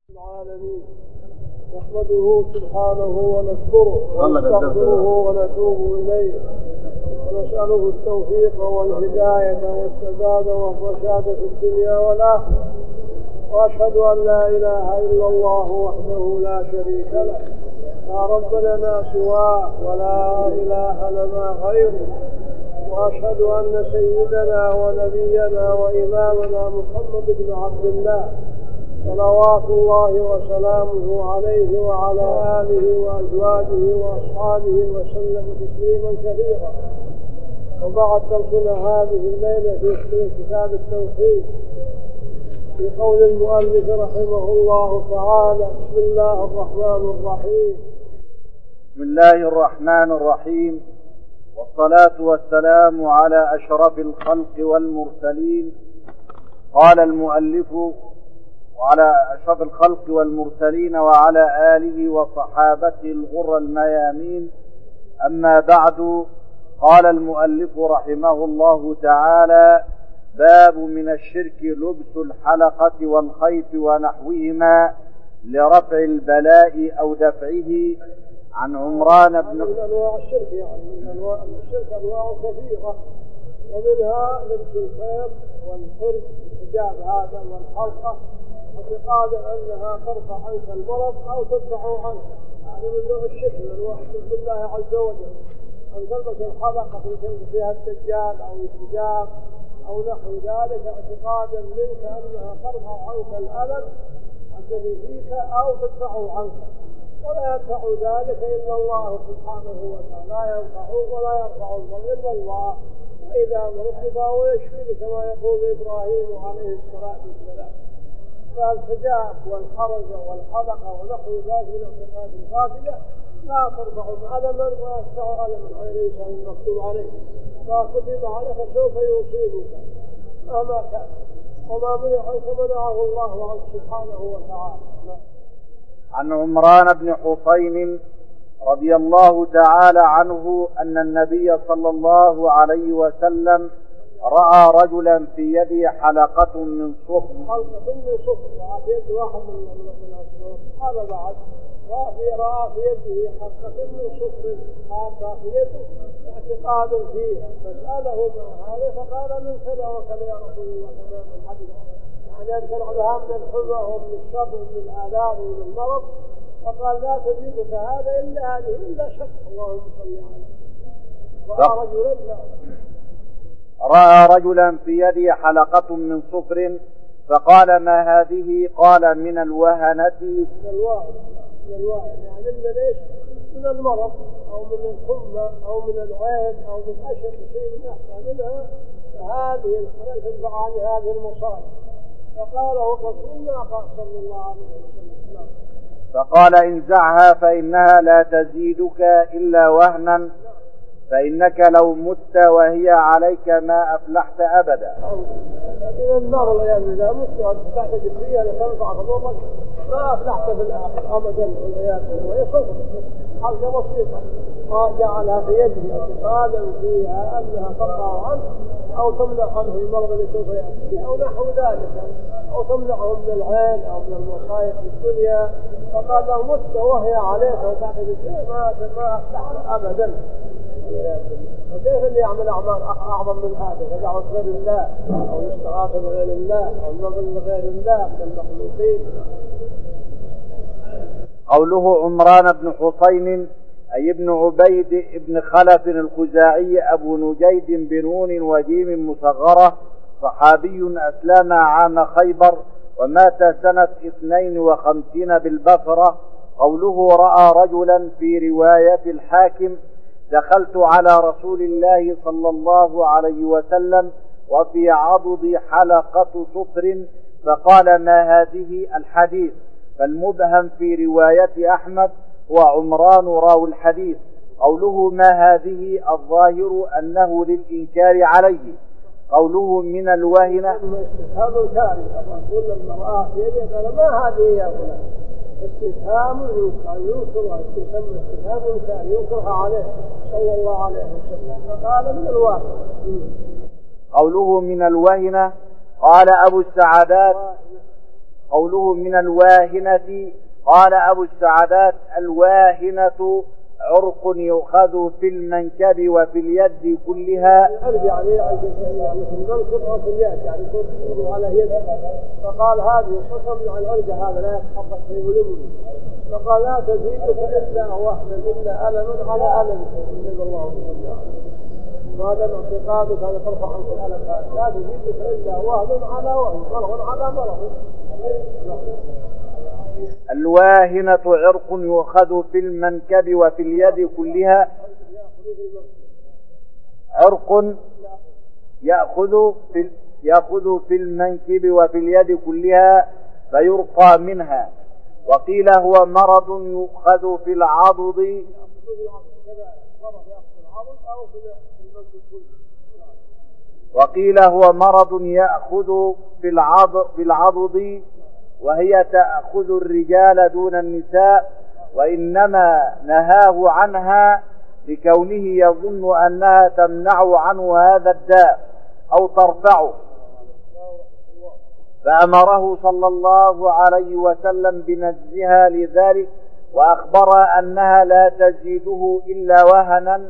العالمين نحمده سبحانه ونشكره ونستغفره ونتوب إليه ونسأله التوفيق والهداية والسداد والرشاد في الدنيا والآخرة، وأشهد أن لا إله إلا الله وحده لا شريك له، لا رب لنا سواه ولا إله لنا غيره، وأشهد أن سيدنا ونبينا وإمامنا محمد بن عبد الله صلوات الله وسلامه عليه وعلى آله وأزواجه وأصحابه وسلم تسليما كثيرا. وبعد درسنا هذه الليلة في كتاب التوحيد في قول المؤلف رحمه الله تعالى: بسم الله الرحمن الرحيم. بسم الله الرحمن الرحيم، والصلاة والسلام على أشرف الخلق والمرسلين. قال المؤلف: وعلى أشرف الخلق والمرسلين وعلى آله وصحابته الغر الميامين. أما بعد، قال المؤلف رحمه الله تعالى: باب من الشرك لبس الحلقة والخيط ونحوهما لرفع البلاء أو دفعه. عن عمران بن من أنواع الشرك، من أنواع الشرك أنواع كثيرة، ومنها لبس الخيط والحرز الحجاب هذا والحلقة، اعتقادا أنها ترفع عنك المرض أو تدفع عنك. هذا من نوع الشرك، من أنواع الشرك بالله عز وجل. أن تلبس الحلقة فيها الدجال أو الحجاب أو نحو ذلك اعتقادا منك أنها ترفع عنك الألم الذي فيك أو تدفع عنك، ولا يدفع ذلك إلا الله سبحانه وتعالى، لا ينفع ولا يرفع إلا الله. وإذا مرضت فهو يشفيني كما يقول إبراهيم عليه الصلاة والسلام. فالحجاب والحرج والحلقة ونحو ذلك من الاعتقاد الباطلة لا ترفع ألما ولا تدفع ألما عن الإنسان المكتوب عليه، ما كتب عليك سوف يصيبك مهما كان، وما منعه الله عنه سبحانه وتعالى. عن عمران بن حسين رضي الله تعالى عنه أن النبي صلى الله عليه وسلم رأى رجلا في يده حلقة من صفر. حلقة من صفر، وفي يد واحد من الصفر. هذا بعد رأى في يده حلقة من صفر حاطة في يده اعتقادا فيها، فسأله ما هذا فقال: من كذا وكذا يا رسول الله، كما في الحديث. يعني أن تلعبها من الحمى ومن الشر ومن الآلام ومن المرض، فقال: لا تزيدك هذا إلا هذه إلا شك. اللهم صل عليه. رأى رجلا في يده حلقة من صفر فقال: ما هذه؟ قال: من الوهنة. من الوهن يعني من ليش؟ من المرض أو من الحمى أو من العين أو من أشد شيء نحكى منها، فهذه الحلقة تدفع عن هذه المصائب. فقاله الرسول ما قال صلى الله عليه وسلم. فقال: انزعها فإنها لا تزيدك إلا وهنا، فإنك لو مت وهي عليك ما أفلحت أبدا. إذا النار والعياذ بالله مت وتحتاج فيها لتنفع خطوبك ما أفلحت في الآخر أبدا والعياذ بالله. وهي صفر حلقة بسيطة جعلها في يده اعتقادا فيها أنها تقطع عنه أو تمنع عنه المرض اللي سوف يأتي أو نحو ذلك، أو تمنعه من العين أو من المصائب في الدنيا. فقال: لو مت وهي عليك وتحتاج فيها ما أفلحت أبدا. فكيف اللي يعمل أعمال أعظم من هذا؟ يدعو غير الله أو الاستغاثة بغير الله أو النظر لغير الله من المخلوقين. قوله عمران بن حسين أي ابن عبيد ابن خلف الخزاعي أبو نجيد بنون وجيم مصغرة، صحابي أسلم عام خيبر ومات سنة 52 بالبصرة. قوله رأى رجلا في رواية الحاكم: دخلت على رسول الله صلى الله عليه وسلم وفي عضدي حلقة صفر فقال: ما هذه؟ الحديث. فالمبهم في رواية أحمد وعمران راوي الحديث. قوله ما هذه الظاهر أنه للإنكار عليه. قوله من الوهنة هذا الكاري أقول لما رآه في يده قال: ما هذه يا فلان؟ استفهام ينكر استفهام كان ينكرها عليه صلى الله عليه وسلم، فقال: من الوهنة. قوله من الوهنة قال أبو السعادات قوله من الواهنة. قال أبو السعدات: الواهنة عرق يؤخذ في المنكب وفي اليد كلها. يعني في المنكب أو في اليد، يعني يكون على يد. فقال هذه الحكم عن العرجة، هذا لا يتحقق في علمه. فقال لا تزيدك إلا وهنا إلا ألم على ألم. نسأل الله سبحانه وهذا اعتقادك هذا ترفع عنك الألم هذا. لا تزيدك إلا وهن على وهن، مرض على مرض. الواهنة عرق يؤخذ في المنكب وفي اليد كلها. عرق يأخذ في المنكب وفي اليد كلها فيرقى منها. وقيل هو مرض يؤخذ في العضد. وقيل هو مرض يأخذ في العضد، وهي تأخذ الرجال دون النساء، وإنما نهاه عنها لكونه يظن أنها تمنع عنه هذا الداء أو ترفعه، فأمره صلى الله عليه وسلم بنزها لذلك، وأخبر أنها لا تزيده إلا وهنا،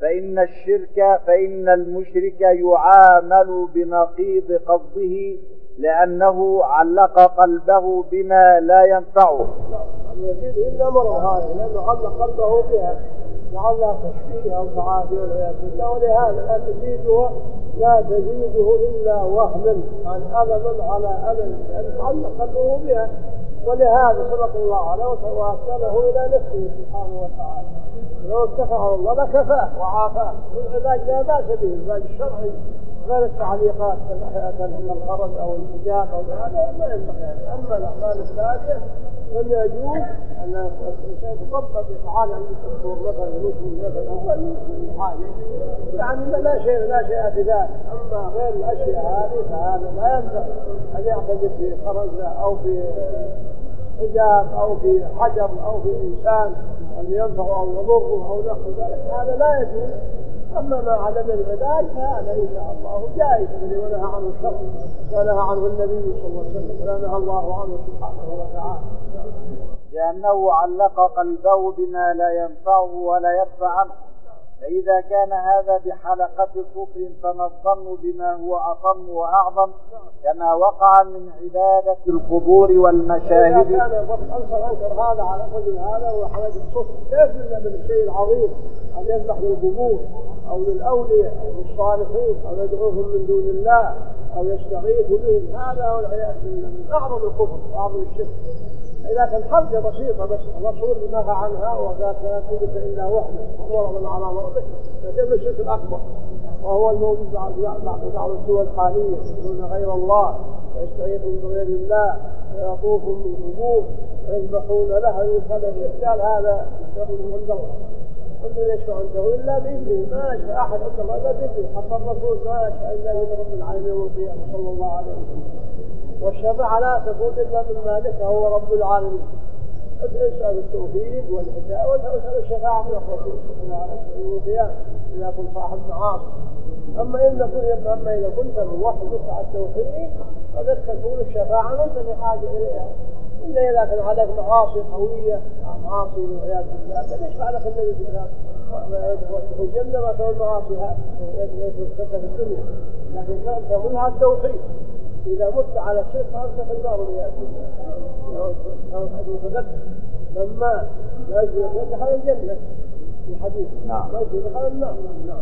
فإن المشرك يعامل بنقيض قصده، لأنه علق قلبه بما لا ينفعه. يزيد إلا مرض هذه، لأنه علق قلبه بها لعلها تشفيه أو تعافي والعياذ بالله، ولهذا لا تزيده إلا وهنا عن ألم على ألم، لأنه علق قلبه بها. ولهذا صدق الله عليه وأرسله إلى نفسه سبحانه وتعالى. لو اتقى الله لكفاه وعافاه. والعلاج لا بأس به، العلاج الشرعي غير التعليقات كالخرج أو الحجاب أو هذا ما ينبغي. أما الأعمال الثانية لم يجوز أن الإنسان يطبق يتعالى عند الدكتور مثلا المسلم مثلا أو حاجة، يعني لا شيء في ذلك. أما غير الأشياء هذه فهذا لا ينبغي أن يعتقد في خرج أو في حجاب أو في حجر أو في إنسان أن ينفع أو يضره أو نحو ذلك، هذا لا يجوز. أما ما عدم العلاج فهذا إن شاء الله جائز، ونهى عنه الشرع ونهى عنه النبي صلى الله عليه وسلم ولا نهى الله عنه سبحانه وتعالى، لأنه علق قلبه بما لا ينفعه ولا يدفع عنه. فإذا كان هذا بحلقة صفر فما الظن بما هو أطم وأعظم، كما وقع من عبادة القبور والمشاهد. إذا كان أنكر هذا على الرجل هذا وحلقة الصفر، كيف لنا من الشيء العظيم أن يذبح للقبور أو للأولياء أو للصالحين أو يدعوهم من دون الله أو يستغيث بهم؟ هذا والعياذ بالله من أعظم الكفر وأعظم الشرك. إذا كان حرجة بسيطة بس الرسول نهى عنها وقال لا تجد إلا وحده ومرض على مرضه، فكيف الشرك الأكبر وهو الموجود بعض الدول الحالية يدعون غير الله ويستغيثون بغير الله ويطوفون بالقبور ويذبحون لها. هذا الشرك قال هذا يشفع عند الله، ومن يشفع عنده إلا بإذنه، ما يشفع أحد عند الله إلا بإذنه، حتى الرسول ما يشفع إلا بإذن رب العالمين يوم القيامة صلى الله عليه وسلم. والشفاعة لا تكون إلا من مالك هو رب العالمين. اسأل التوفيق والهداية واسأل الشفاعة من الرسول صلى الله عليه وسلم يوم القيامة إذا كنت صاحب معاصي. أما إذا كنت موحد على التوفيق فقد تكون الشفاعة وأنت بحاجة إليها، إلا إذا كان عليك معاصي قوية معاصي والعياذ بالله فنشفع لك النبي في الآخرة وتدخل الجنة ما تكون معاصيها في الدنيا، لكن كانت منها التوحيد. إذا مت على الشرك فأنت في النار والعياذ بالله. لما لا يجوز دخل الجنة في الحديث لا يجوز دخل النار.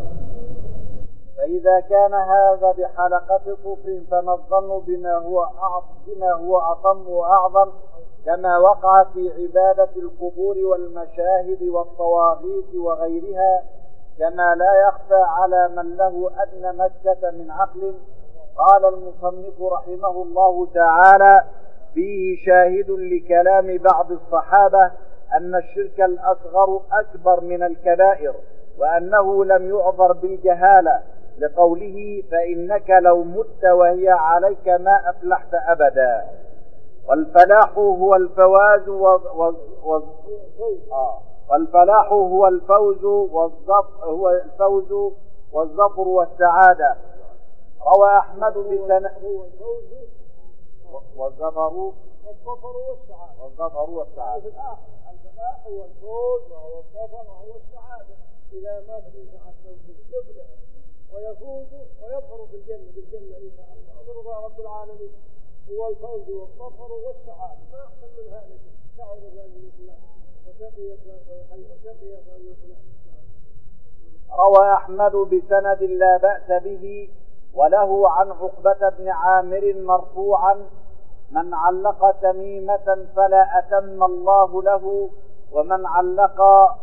فإذا كان هذا بحلقة صفر فما الظن بما هو أطم وأعظم، كما وقع في عبادة القبور والمشاهد والطواغيت وغيرها، كما لا يخفى على من له أدنى مسكة من عقل. قال المصنف رحمه الله تعالى: فيه شاهد لكلام بعض الصحابة أن الشرك الأصغر أكبر من الكبائر، وأنه لم يعذر بالجهالة، لقوله: فإنك لو مت وهي عليك ما أفلحت أبدا. والفلاح هو الفوز والفلاح هو الفوز والظفر والسعادة. روى أحمد والظفر والسعادة. في الآخر الفلاح هو الفوز وهو الظفر وهو السعادة. إذا مات الإنسان على التوحيد يفلح ويفوز ويظفر بالجنة إن شاء الله برضا رب العالمين. هو الفوز والظفر والسعادة، ما أحسن من هذا. شعر فلان وشقي فلان. روى أحمد بسند لا بأس به وله عن عقبة بن عامر مرفوعا: من علق تميمة فلا أتم الله له، ومن علق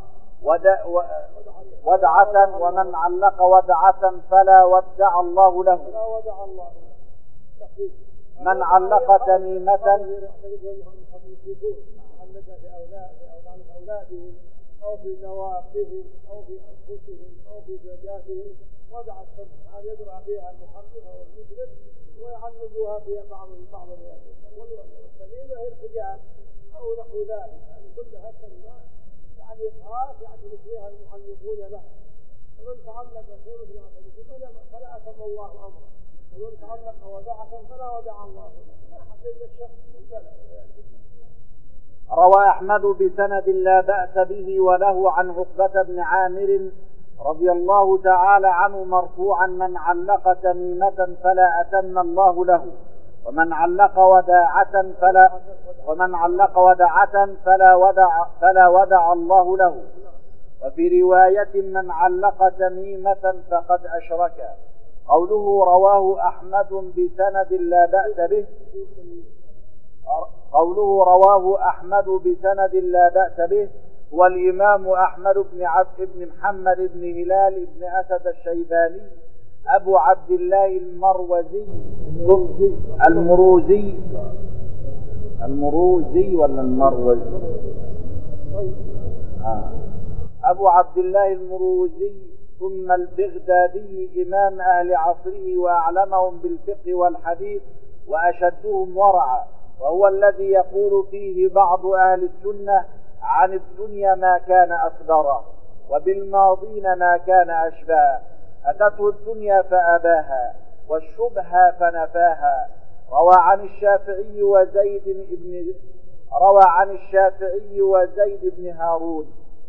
ودعة ومن علق ودعة فلا ودع الله له. من علق تميمة في أولادهم أو في دوابهم أو في أنفسهم أو في زوجاتهم ودع الشمس هذا يقرأ فيها المحرم أو المسلم ويعلقوها في بعض الناس. والسليمة هي الحجاب أو نحو ذلك، يعني كلها سلمى تعليقات يعترف فيها المعلقون لها. فمن تعلق شيء مثل هذا فلا أتم الله أمره، ومن تعلق ودعة فلا ودع الله ما حسب الشخص والبلد. روى أحمد بسند لا بأس به وله عن عقبة بن عامر رضي الله تعالى عنه مرفوعا: من علق تميمة فلا أتم الله له، ومن علق ودعة فلا ودع الله له. وفي رواية: من علق تميمة فقد أشرك. قوله رواه أحمد بسند لا بأس به، قوله رواه أحمد بسند لا بأس به والإمام أحمد بن محمد بن هلال بن أسد الشيباني أبو عبد الله المروزي ولا المروزي؟ أبو عبد الله المروزي ثم البغدادي إمام أهل عصره وأعلمهم بالفقه والحديث وأشدهم ورعا، وهو الذي يقول فيه بعض أهل السنة: عن الدنيا ما كان أصبرا، وبالماضين ما كان أشباه، أتته الدنيا فأباها والشبهة فنفاها. روى عن الشافعي وزيد بن هارون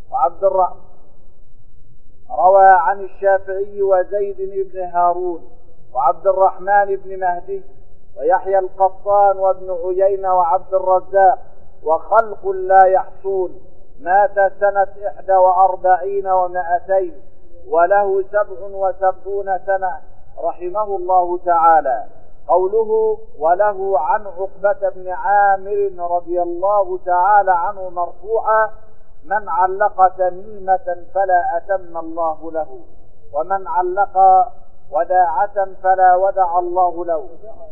وعبد الرحمن بن مهدي ويحيى القطان وابن عيينة وعبد الرزاق وخلق لا يحصون. مات سنة 41 و200 وله 77 سنة رحمه الله تعالى. قوله وله عن عقبة بن عامر رضي الله تعالى عنه مرفوعا: من علق تميمة فلا أتم الله له، ومن علق وداعة فلا ودع الله له.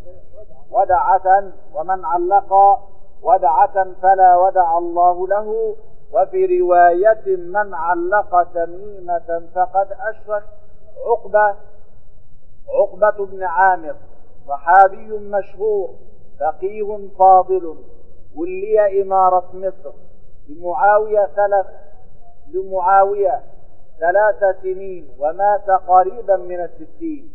ومن علق ودعة فلا ودع الله له. وفي رواية: من علق تميمة فقد أشرك. عقبة بن عامر صحابي مشهور فقيه فاضل، ولي إمارة مصر لمعاوية 3 سنين ومات قريبا من 60.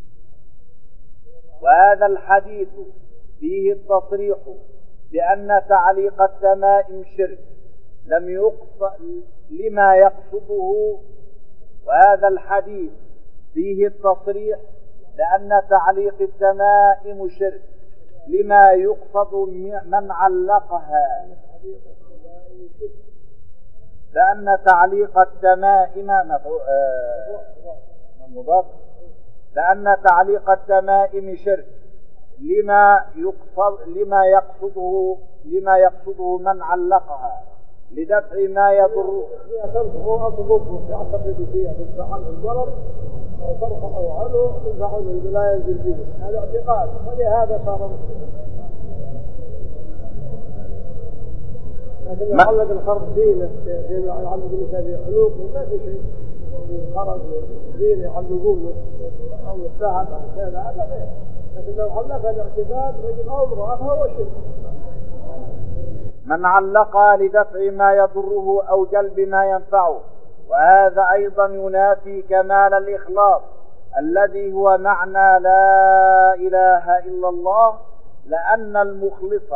وهذا الحديث فيه التصريح بأن تعليق التمائم شرك لم يقصد لما يقصده. وهذا الحديث فيه التصريح لأن تعليق التمائم شرك لما يقصد من علقها، لأن تعليق التمائم لأن تعليق التمائم شرك لما يقصده من علقها لدفع ما يضر. تنفع أصبه يعتقد فيها تدفع عنه المرض أو ترفع عنه تدفع عنه لا ينزل فيه، هذا اعتقاد، ولهذا صار مسلم. لكن يعلق الخرق زينة زي ما يعلق النساء في خلوق ما في شيء، الخرق زينة يعلقونه أو الذهب أو كذا هذا غير. لكن لو علق الاعتقاد رجل أو امرأة فهو شرك. من علق لدفع ما يضره أو جلب ما ينفعه، وهذا أيضا ينافي كمال الإخلاص الذي هو معنى لا إله إلا الله، لأن المخلص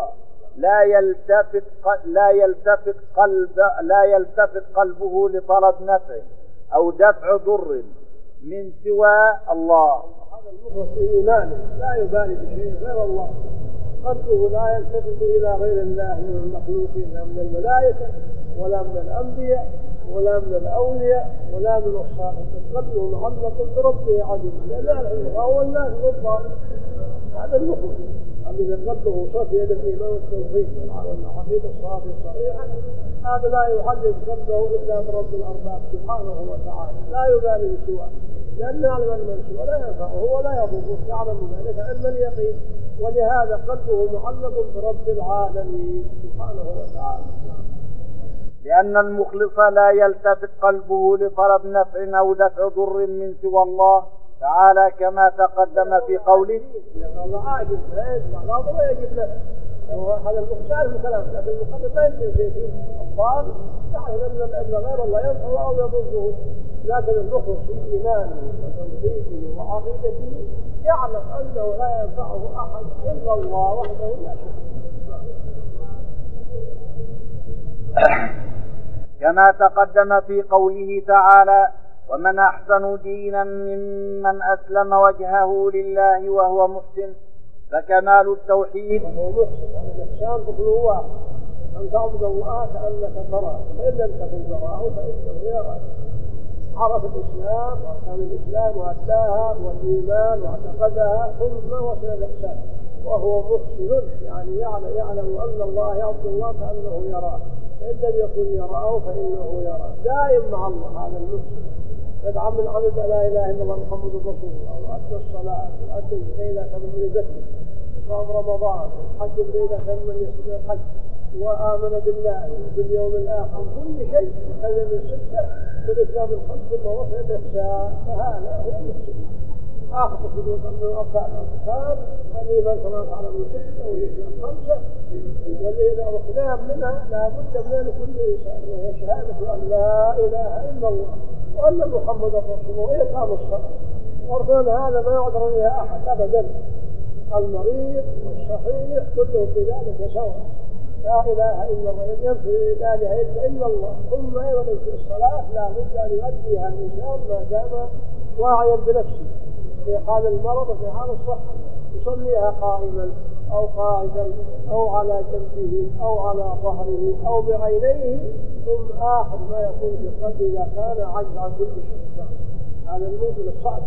لا يلتفت قلبه لطلب نفع أو دفع ضر من سوى الله. هذا المخلص في إيمانه لا يبالي بشيء غير الله، قلبه لا يلتفت إلى غير الله من المخلوقين، لا من الملائكة ولا من الأنبياء ولا من الأولياء ولا من الصالحين، قلبه معلق بربه عز وجل، لا هو الناس ضد هذا المخلص الذي قلبه صافي إلى الإيمان والتوحيد والعقيدة الصافية الصحيحة، هذا لا يحدث قلبه إلا برب الأرباب سبحانه وتعالى، لا يبالي بسواه، لأن يعلم أن من سواه لا ينفعه ولا يضره، يعلم ذلك علم اليقين، ولهذا قلبه معلق برب العالمين سبحانه وتعالى. لأن المخلص لا يلتفت قلبه لطلب نفع أو دفع ضر من سوى الله تعالى كما تقدم في قوله. الله عاجز لا يسمع لا يجب له، هذا المخلص يعرف الكلام، لكن المخلص لا يمكن شيء فيه، الضال يعرف أن غير الله ينفعه أو يضره، لكن المخلص في إيمانه وتوحيده وعقيدته يعلم أنه لا ينفعه أحد إلا الله وحده لا شريك له. كما تقدم في قوله تعالى: ومن أحسن دينا ممن أسلم وجهه لله وهو محسن. فكمال التوحيد وهو محسن، هذا الإحسان كله واحد، أن تعبد الله كأنك تراه، فإن لم تكن تراه فإنه يراك. عرف الإسلام وأركان الإسلام وأداها والإيمان واعتقدها ثم وصل الإحسان وهو محسن، يعني يعلم أن الله يعبد الله كأنه يراه، فإن لم يكن يراه فإنه يراه، دائم مع الله. هذا المحسن قد عمل لا إله إلا الله محمد رسول الله، وأدى الصلاة وأدى الزكاة إذا كان من يزكي، وصام رمضان وحج إذا كان من يصل الحج، وآمن بالله وباليوم الآخر، كل شيء هذا من ستة والإسلام الخمس ثم وصل الإحسان، فهذا هو المحسن. آخر حدود من أركان الإيمان كما تعلمون ستة والإسلام خمسة، والذين ركنان منها لا بد من كل إنسان، وهي شهادة أن لا إله إلا الله وأن محمد رسول الله وإقام الصلاة. أركان هذا ما يعذر إليها أحد أبدا، المريض والصحيح كلهم في ذلك سواء، لا إله إلا الله، ينفي لا إله إلا الله. ثم أيضا في الصلاة لا بد أن يؤديها الإنسان ما دام واعيا بنفسه في حال المرض وفي حال الصحة، يصليها قائما أو قاعدا أو على جنبه أو على ظهره أو بعينيه، ثم آخر ما يكون في قلبه إذا كان عجز عن كل شيء، هذا المؤمن الصادق.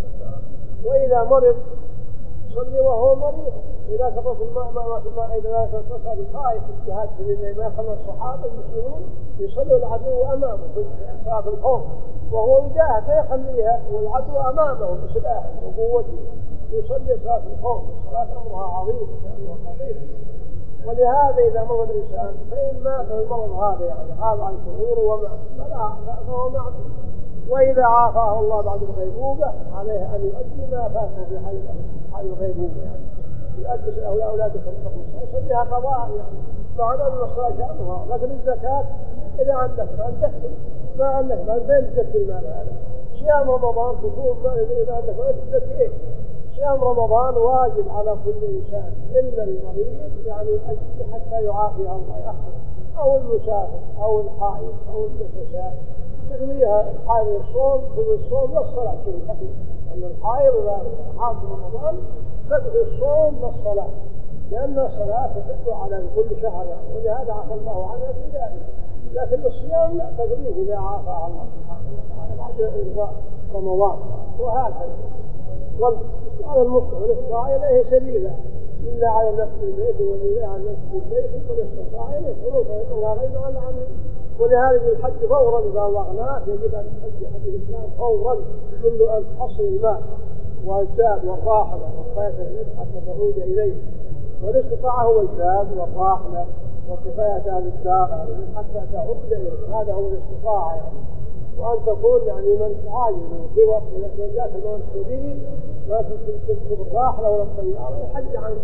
وإذا مرض يصلي وهو مريض، إذا كبر في الماء إذا تصل الخائف في الجهاد سبيل ما يخلى الصحابة المسلمون يصلي العدو أمامه في صلاة الخوف وهو يجاهد لا يخليها والعدو أمامه بسلاحه وقوته، يصلي صلاة الخوف. الصلاة أمرها عظيم لأنه خطير، ولهذا إذا مرض الإنسان فإن مات المرض هذا يعني غاب عن شعوره ومات فهو معذور، وإذا عافاه الله بعد الغيبوبة عليه أن يؤدي ما فاته في حال الغيبوبة، يعني يؤدي أولاده في الخمس يصليها قضاء، يعني معنى أن الصلاة شأنها. لكن الزكاة إذا عندك فأن تكفي، ما عندك فأن تزكي المال هذا. صيام رمضان تصوم إذا عندك فأن تزكيه. صيام رمضان واجب على كل إنسان إلا المريض، يعني حتى يعافي الله أحد، أو المسافر أو الحائض أو النفساء تغنيها الحائض والصوم، الصوم والصلاة كله، أن الحائض إذا حاضر رمضان تدعي الصوم والصلاة، لأن الصلاة تدل على كل شهر، ولهذا عفى الله عنها في ذلك. لكن الصيام لا تغنيه إذا عافى الله سبحانه وتعالى بعد إنقاذ رمضان. وهكذا وعلى المسلم الاستطاع إليه سبيلا، إلا على نفس البيت وإلا على نفس البيت من استطاع إليه سبيلا، فإن الله غير على عنه. ولهذا الحج فورا إذا وغناك يجب أن تحج حج الإسلام فورا منذ أن تحصل الماء والزاد والراحلة والكفاية حتى تعود إليه. والاستطاعة هو الزاد والراحلة وكفاية أهل الدار حتى تعود إليه، هذا هو الاستطاعة يعني. وأن تكون يعني من عاجز في وقت من جاءت الموت الشديد ما تكون الراحلة ولا الطيارة يحج عنه.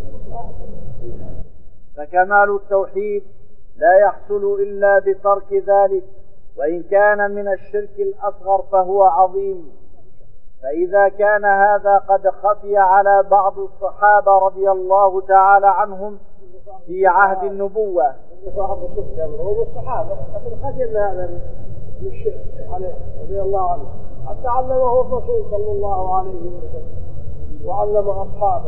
فكمال التوحيد لا يحصل إلا بترك ذلك، وإن كان من الشرك الأصغر فهو عظيم. فإذا كان هذا قد خفي على بعض الصحابة رضي الله تعالى عنهم في عهد النبوة، صاحب الصدق هم الصحابة، لكن خشي أن هذا من الشرك عليه رضي الله عنه، حتى علمه الرسول صلى الله عليه وسلم وعلم أصحابه.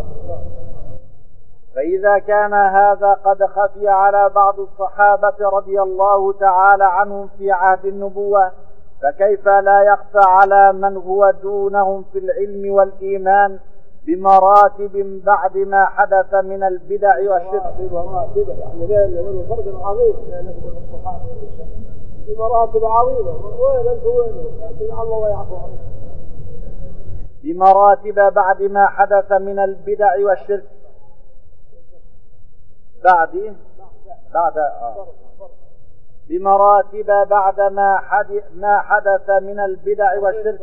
فإذا كان هذا قد خفي على بعض الصحابة رضي الله تعالى عنهم في عهد النبوة، فكيف لا يخفى على من هو دونهم في العلم والإيمان بمراتب بعد ما حدث من البدع والشرك؟ بمراتب يعني بين فرق عظيم بين الصحابة بمراتب عظيمة. وين أنت وين؟ لكن الله يعفو عنه. بمراتب بعد ما حدث من البدع والشرك. بمراتب بعد ما حدث من البدع والشرك.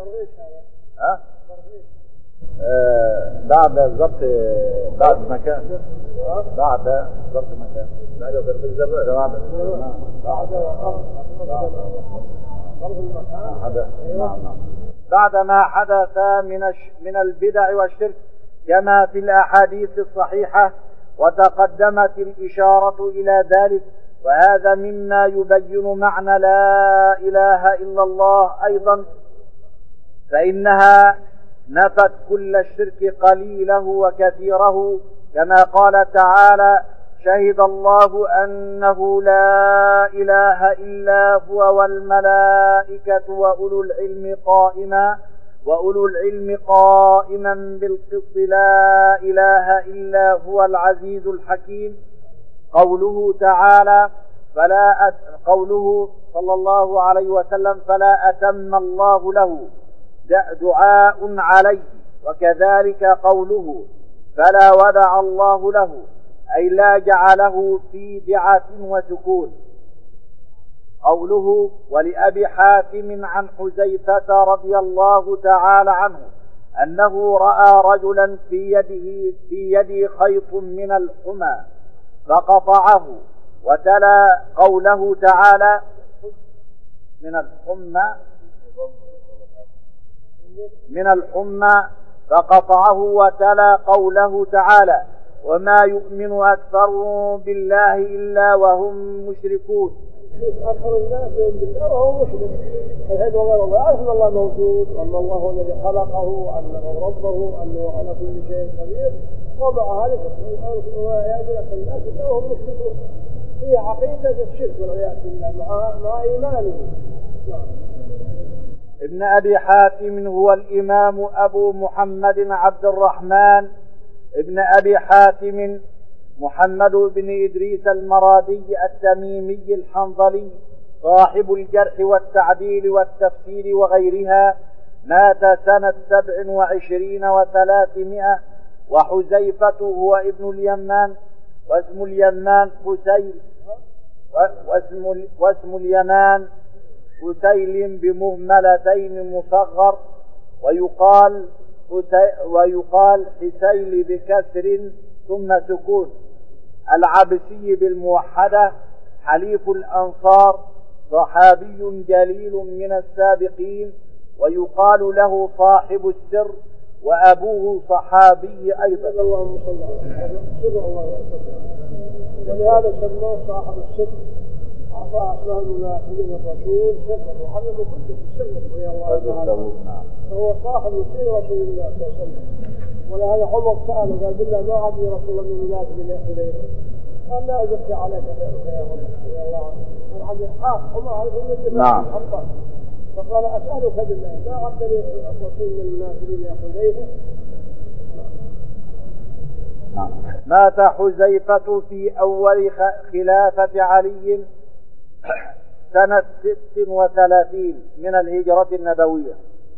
بعد ضبط مكان، بعد ضبط مكان، بعد ضرب الزبائن، بعد ما حدث من البدع والشرك كما في الأحاديث الصحيحة، وتقدمت الإشارة إلى ذلك. وهذا مما يبين معنى لا إله إلا الله أيضا، فإنها نفت كل الشرك قليله وكثيره، كما قال تعالى: شهد الله أنه لا إله إلا هو والملائكة وأولو العلم قائما بالقسط لا إله إلا هو العزيز الحكيم. قوله تعالى قوله صلى الله عليه وسلم: فلا أتم الله له دعاء عليه. وكذلك قوله: فلا ودع الله له، أي لا جعله في دعة وسكون. قوله: ولأبي حاتم عن حذيفة رضي الله تعالى عنه أنه رأى رجلا في يده خيط من الحمى فقطعه، وتلا قوله تعالى: من الحمى فقطعه، وتلا قوله تعالى: وما يؤمن أكثرهم بالله إلا وهم مشركون. أكثر الناس يؤمن بالله وهو مشرك، الحين وغير الله يعرف أن الله موجود، وأن الله هو الذي خلقه، وأنه ربه، أنه على كل شيء قدير، ومع هذا يؤمن أكثر الناس إلا وهم مشركون. هي عقيدة الشرك والعياذ بالله مع إيمانه. ابن أبي حاتم هو الإمام أبو محمد عبد الرحمن ابن أبي حاتم محمد بن إدريس المرادي التميمي الحنظلي، صاحب الجرح والتعديل والتفسير وغيرها، مات سنة 27 و300. وحذيفة هو ابن اليمان، واسم اليمان حسين، واسم اليمان حسيل بمهملتين مصغر، ويقال حسيل بكسر ثم سكون. العبسي بالموحدة، حليف الأنصار، صحابي جليل من السابقين، ويقال له صاحب السر، وأبوه صحابي أيضا. اللهم صل على الله. ولهذا سماه صاحب السر، أعطاه أسماء المنافقين الرسول سرا، وعلم كل شيء سرا رضي الله عنه، فهو صاحب سر رسول الله صلى الله عليه وسلم. ولهذا عمر سأله قال: بالله ما عاد رسول الله من المنافقين يأخذين؟ قال: لا أزكي عليك يا عمر رضي الله عنه. قال: عبد الحق عمر على كل نعم. فقال: أسألك بالله ما عاد رسول من المنافقين يأخذين؟ مات حذيفة في أول خلافة علي سنة 36 من الهجرة النبوية.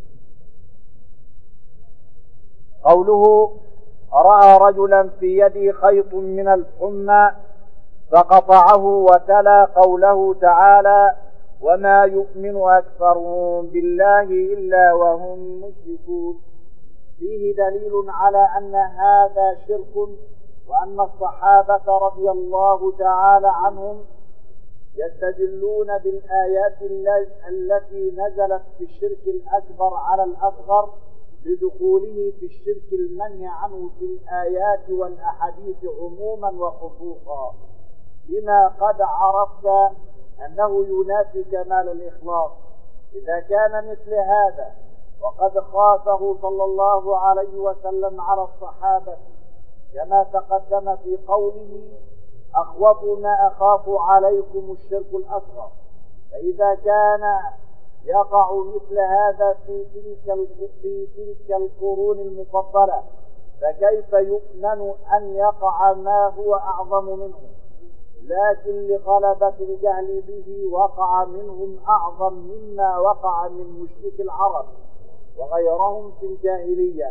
قوله: رأى رجلا في يده خيط من الحمى فقطعه، وتلا قوله تعالى: وما يؤمن أكثرهم بالله إلا وهم مشركون. فيه دليل على أن هذا شرك، وأن الصحابة رضي الله تعالى عنهم يستدلون بالآيات التي نزلت في الشرك الأكبر على الأصغر لدخوله في الشرك المنهي عنه في الآيات والأحاديث عموما وخصوصا، لما قد عرفت أنه ينافي كمال الإخلاص. إذا كان مثل هذا وقد خافه صلى الله عليه وسلم على الصحابة كما تقدم في قوله: أخوف ما أخاف عليكم الشرك الأصغر، فإذا كان يقع مثل هذا في تلك القرون المفضلة، فكيف يؤمن أن يقع ما هو أعظم منه؟ لكن لغلبة الجهل به وقع منهم أعظم مما وقع من مشرك العرب وغيرهم في الجاهلية،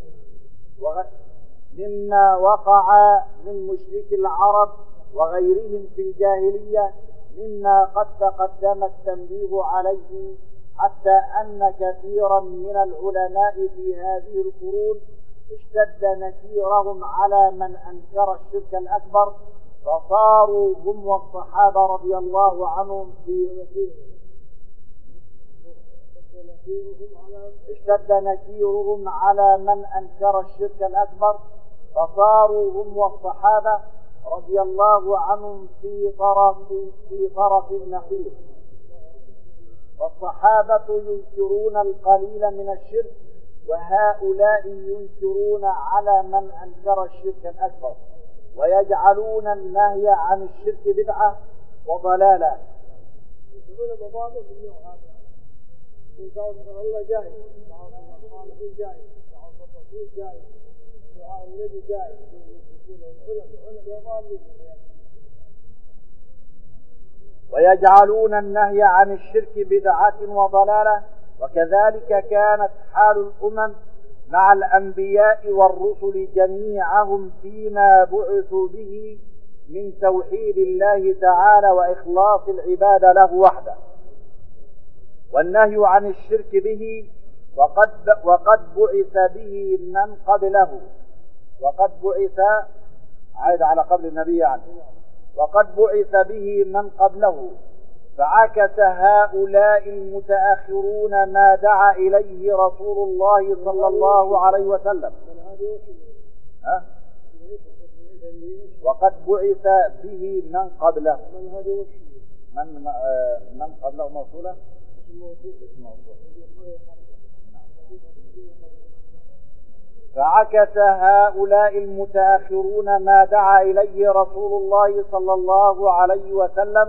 مما وقع من مشرك العرب وغيرهم في الجاهلية، مما قد تقدم التنبيه عليه، حتى أن كثيرا من العلماء في هذه القرون اشتد نكيرهم على من أنكر الشرك الأكبر، فصاروا هم والصحابة رضي الله عنهم اشتد نكيرهم على من أنكر الشرك الأكبر، فصاروا هم والصحابة رضي الله عنهم في طرف النقيض. والصحابة ينكرون القليل من الشرك، وهؤلاء ينكرون على من أنكر الشرك الأكبر، ويجعلون النهي عن الشرك بدعة وضلالة. الله جاي، الصالحين جاي، الرسول جاي، النبي جاي، ويجعلون النهي عن الشرك بدعة وضلالة. وكذلك كانت حال الأمم مع الأنبياء والرسل جميعهم فيما بعثوا به من توحيد الله تعالى وإخلاص العبادة له وحده، والنهي عن الشرك به، وقد بعث به من قبله، وقد بعث عائد على قبل النبي عنه، وقد بعث به من قبله، فعكس هؤلاء المتأخرون ما دعا إليه رسول الله صلى الله عليه وسلم. وقد بعث به من قبله، من قبله موصولة، فعكس هؤلاء المتأخرون ما دعا إليه رسول الله صلى الله عليه وسلم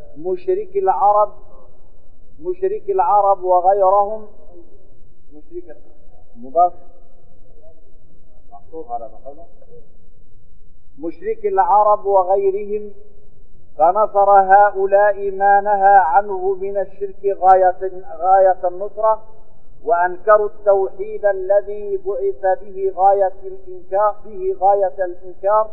مشرك العرب وغيرهم، مشرك مضاف محطوط على مقابله، مشرك العرب وغيرهم، فنصر هؤلاء ما نهى عنه من الشرك غاية النصرة، وأنكروا التوحيد الذي بعث به غاية الإنكار.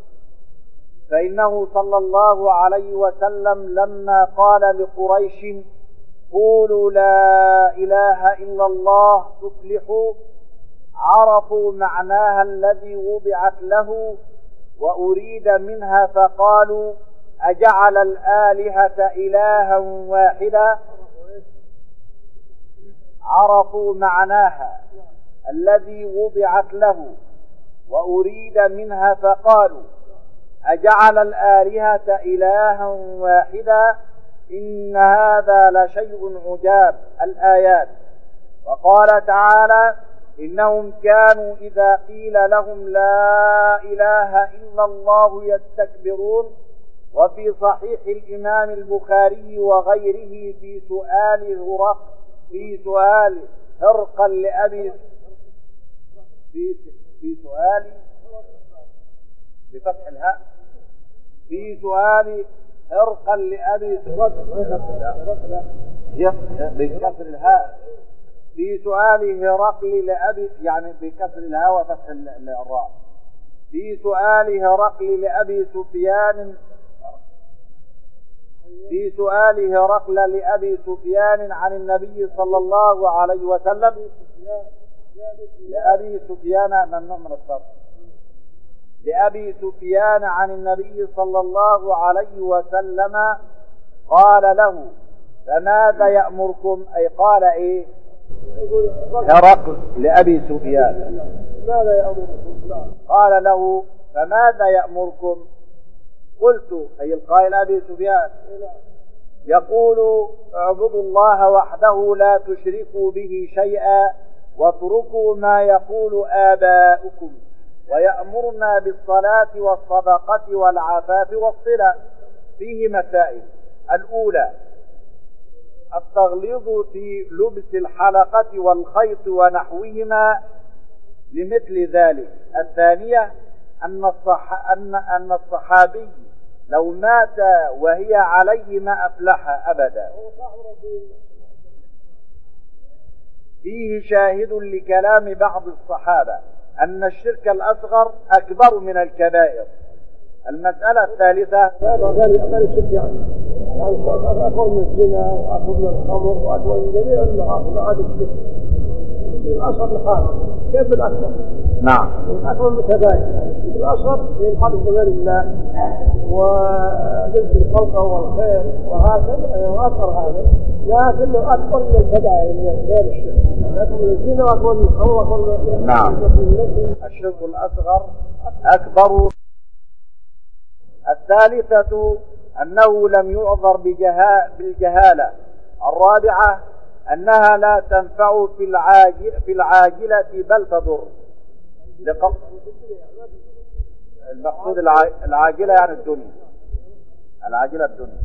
فإنه صلى الله عليه وسلم لما قال لقريش: قولوا لا إله إلا الله تفلحوا، عرفوا معناها الذي وضعت له وأريد منها، فقالوا: أجعل الآلهة إلها واحدا. عرفوا معناها الذي وضعت له وأريد منها، فقالوا: أجعل الآلهة إلها واحدا، إن هذا لشيء عجاب. الآيات. وقال تعالى: إنهم كانوا إذا قيل لهم لا إله إلا الله يستكبرون. وفي صحيح الإمام البخاري وغيره في سؤال هرقل لأبي في سؤال بفتح الهاء، في سؤال هرقل لأبي بكسر الهاء، في سؤال هرقل لأبي، يعني بكسر الهاء وفتح الراء، في سؤال هرقل لأبي سفيان، في سؤال هرقل لأبي سفيان عن النبي صلى الله عليه وسلم، لأبي سفيان ممنوع من الصرف، لأبي سفيان عن النبي صلى الله عليه وسلم قال له: فماذا يأمركم؟ أي قال إيه؟ هرقل لأبي سفيان. ماذا يأمركم؟ قال له فماذا يأمركم؟ قلت أي القائل أبي سفيان يقول اعبدوا الله وحده لا تشركوا به شيئا واتركوا ما يقول آباؤكم ويأمرنا بالصلاة والصدقة والعفاف والصلة. فيه مسائل: الأولى التغليظ في لبس الحلقة والخيط ونحوهما لمثل ذلك. الثانية أن الصحابي لو مات وهي عليه ما أفلح أبدا. فيه شاهد لكلام بعض الصحابة أن الشرك الأصغر أكبر من الكبائر. المسألة الثالثة أكبر الشرك يعني أكبر من الزنا وأكبر من الخمر وأكبر من جميع المعاصي. هذا الشرك الأصغر لحاله. كيف الأكبر؟ نعم أكبر من الكبائر. الشرك الأصغر في الحدث بغير الله ولبس الخلق والخير وهكذا الأصغر هذا، لكنه أكبر من الكبائر من غير الشرك. أكبر من الزنا وأكبر من الخمر وأكبر من نعم الشرك الأصغر أكبر. الثالثة أنه لم يعذر بالجهالة. الرابعة أنها لا تنفع في العاجلة بل تضر. المقصود العاجلة يعني الدنيا، العاجلة الدنيا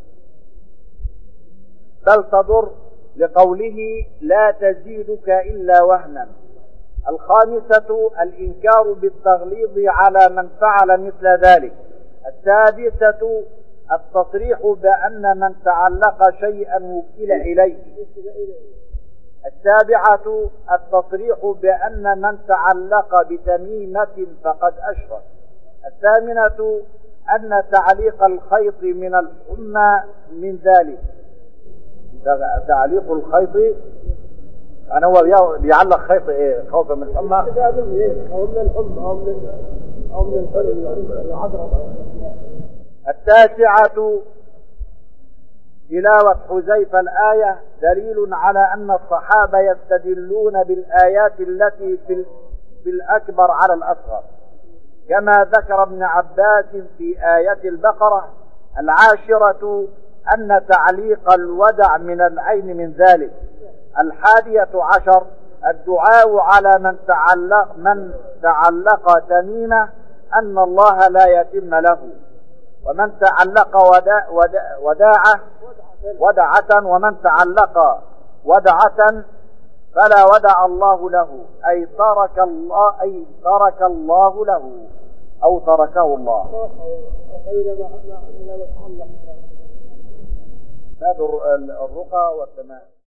بل تضر لقوله لا تزيدك إلا وهنا. الخامسة الإنكار بالتغليظ على من فعل مثل ذلك. السادسة التصريح بأن من تعلق شيئا وكل إليه. السابعة التصريح بأن من تعلق بتميمة فقد أشرك. الثامنة أن تعليق الخيط من الحمى من ذلك. تعليق الخيط أنا هو بيعلق خيط إيه؟ خوفا من الحمى أو من الحمى أو من العذراء. التاسعة تلاوة حذيفة الآية دليل على أن الصحابة يستدلون بالآيات التي في الأكبر على الأصغر، كما ذكر ابن عباس في آية البقرة. العاشرة أن تعليق الودع من العين من ذلك. 11 الدعاء على من تعلق تميمة أن الله لا يتم له، ومن تعلق ودعة ومن تعلق ودعة فلا ودع الله له، أي ترك الله له أو تركه الله. هذا الرقى والتمام.